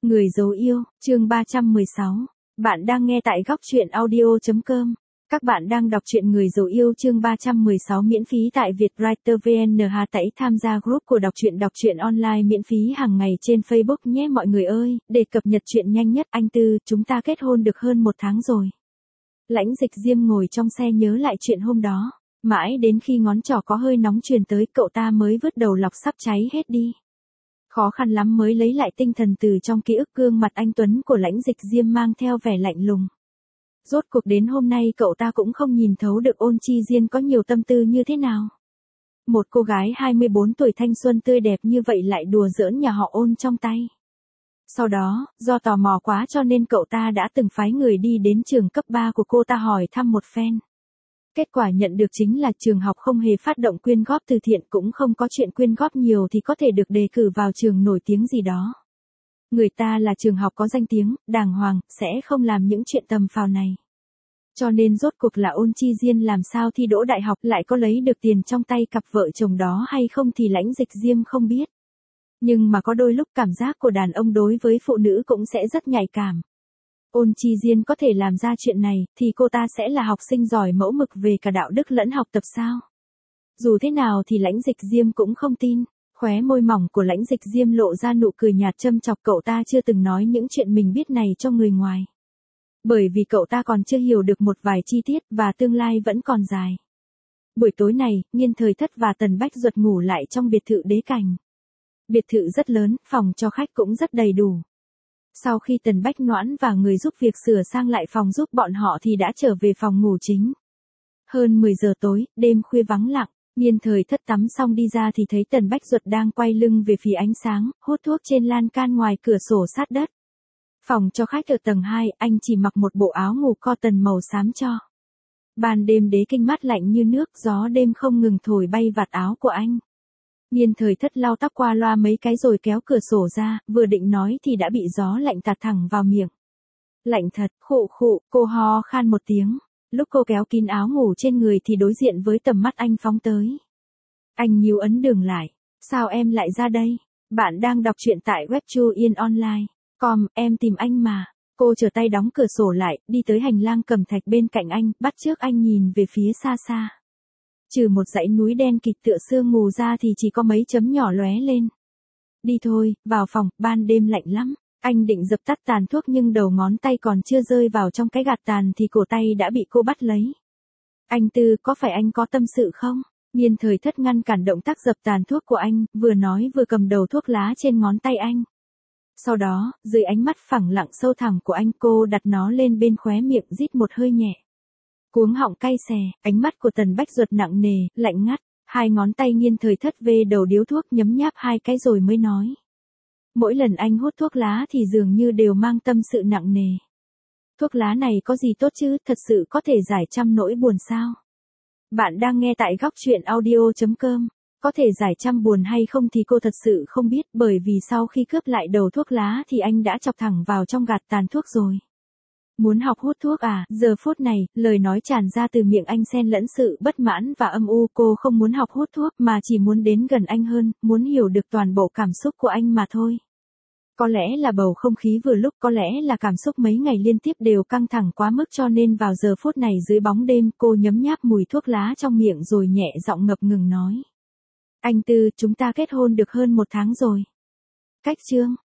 Người dấu yêu, chương 316. Bạn đang nghe tại góc truyện audio.com. Các bạn đang đọc truyện Người dấu yêu chương 316 miễn phí tại Vietwriter VN. Hãy tham gia group của đọc truyện online miễn phí hàng ngày trên Facebook nhé mọi người ơi, để cập nhật chuyện nhanh nhất. Anh Tư, chúng ta kết hôn được hơn 1 tháng rồi. Lãnh Dịch Diêm ngồi trong xe nhớ lại chuyện hôm đó. Mãi đến khi ngón trỏ có hơi nóng truyền tới, cậu ta mới vứt đầu lọc sắp cháy hết đi. Khó khăn lắm mới lấy lại tinh thần từ trong ký ức. Gương mặt anh tuấn của Lãnh Dịch Diêm mang theo vẻ lạnh lùng. Rốt cuộc đến hôm nay cậu ta cũng không nhìn thấu được Ôn Chi Diên có nhiều tâm tư như thế nào. Một cô gái 24 tuổi thanh xuân tươi đẹp như vậy lại đùa giỡn nhà họ Ôn trong tay. Sau đó, do tò mò quá cho nên cậu ta đã từng phái người đi đến trường cấp 3 của cô ta hỏi thăm một phen. Kết quả nhận được chính là trường học không hề phát động quyên góp từ thiện, cũng không có chuyện quyên góp nhiều thì có thể được đề cử vào trường nổi tiếng gì đó. Người ta là trường học có danh tiếng, đàng hoàng, sẽ không làm những chuyện tầm phào này. Cho nên rốt cuộc là Ôn Chi Diên làm sao thi đỗ đại học, lại có lấy được tiền trong tay cặp vợ chồng đó hay không thì Lãnh Dịch Diêm không biết. Nhưng mà có đôi lúc cảm giác của đàn ông đối với phụ nữ cũng sẽ rất nhạy cảm. Ôn Chi Diên có thể làm ra chuyện này, thì cô ta sẽ là học sinh giỏi mẫu mực về cả đạo đức lẫn học tập sao? Dù thế nào thì Lãnh Dịch Diêm cũng không tin. Khóe môi mỏng của Lãnh Dịch Diêm lộ ra nụ cười nhạt châm chọc. Cậu ta chưa từng nói những chuyện mình biết này cho người ngoài. Bởi vì cậu ta còn chưa hiểu được một vài chi tiết và tương lai vẫn còn dài. Buổi tối này, Nghiên Thời Thất và Tần Bách Duật ngủ lại trong biệt thự Đế Cảnh. Biệt thự rất lớn, phòng cho khách cũng rất đầy đủ. Sau khi Tần Bách Noãn và người giúp việc sửa sang lại phòng giúp bọn họ thì đã trở về phòng ngủ chính. Hơn 10 giờ tối, đêm khuya vắng lặng, Nghiên Thời Thất tắm xong đi ra thì thấy Tần Bách Duật đang quay lưng về phía ánh sáng, hút thuốc trên lan can ngoài cửa sổ sát đất. Phòng cho khách ở tầng 2, anh chỉ mặc một bộ áo ngủ cotton màu xám cho. Ban đêm Đế Kinh mát lạnh như nước, gió đêm không ngừng thổi bay vạt áo của anh. Nghiên Thời Thất lau tóc qua loa mấy cái rồi kéo cửa sổ ra, vừa định nói thì đã bị gió lạnh tạt thẳng vào miệng. Lạnh thật, khụ khụ, cô ho khan một tiếng. Lúc cô kéo kín áo ngủ trên người thì đối diện với tầm mắt anh phóng tới. Anh nhíu ấn đường lại. Sao em lại ra đây? Bạn đang đọc truyện tại webtoonline.com, em tìm anh mà. Cô trở tay đóng cửa sổ lại, đi tới hành lang cẩm thạch bên cạnh anh, bắt chước anh nhìn về phía xa xa. Trừ một dãy núi đen kịt tựa sương mù ra thì chỉ có mấy chấm nhỏ lóe lên. Đi thôi, vào phòng, ban đêm lạnh lắm. Anh định dập tắt tàn thuốc nhưng đầu ngón tay còn chưa rơi vào trong cái gạt tàn thì cổ tay đã bị cô bắt lấy. Anh Tư, có phải anh có tâm sự không? Nghiên Thời Thất ngăn cản động tác dập tàn thuốc của anh, vừa nói vừa cầm đầu thuốc lá trên ngón tay anh. Sau đó, dưới ánh mắt phẳng lặng sâu thẳm của anh, cô đặt nó lên bên khóe miệng, rít một hơi nhẹ. Cuống họng cay xè, ánh mắt của Tần Bách Duật nặng nề, lạnh ngắt. Hai ngón tay Nghiên Thời Thất về đầu điếu thuốc nhấm nháp 2 cái rồi mới nói. Mỗi lần anh hút thuốc lá thì dường như đều mang tâm sự nặng nề. Thuốc lá này có gì tốt chứ, thật sự có thể giải trăm nỗi buồn sao? Bạn đang nghe tại góc truyện audio.com. Có thể giải trăm buồn hay không thì cô thật sự không biết, bởi vì sau khi cướp lại đầu thuốc lá thì anh đã chọc thẳng vào trong gạt tàn thuốc rồi. Muốn học hút thuốc à? Giờ phút này, lời nói tràn ra từ miệng anh xen lẫn sự bất mãn và âm u. Cô không muốn học hút thuốc mà chỉ muốn đến gần anh hơn, muốn hiểu được toàn bộ cảm xúc của anh mà thôi. Có lẽ là bầu không khí vừa lúc, có lẽ là cảm xúc mấy ngày liên tiếp đều căng thẳng quá mức cho nên vào giờ phút này dưới bóng đêm cô nhấm nháp mùi thuốc lá trong miệng rồi nhẹ giọng ngập ngừng nói. Anh Tư, chúng ta kết hôn được hơn 1 tháng rồi. Cách chương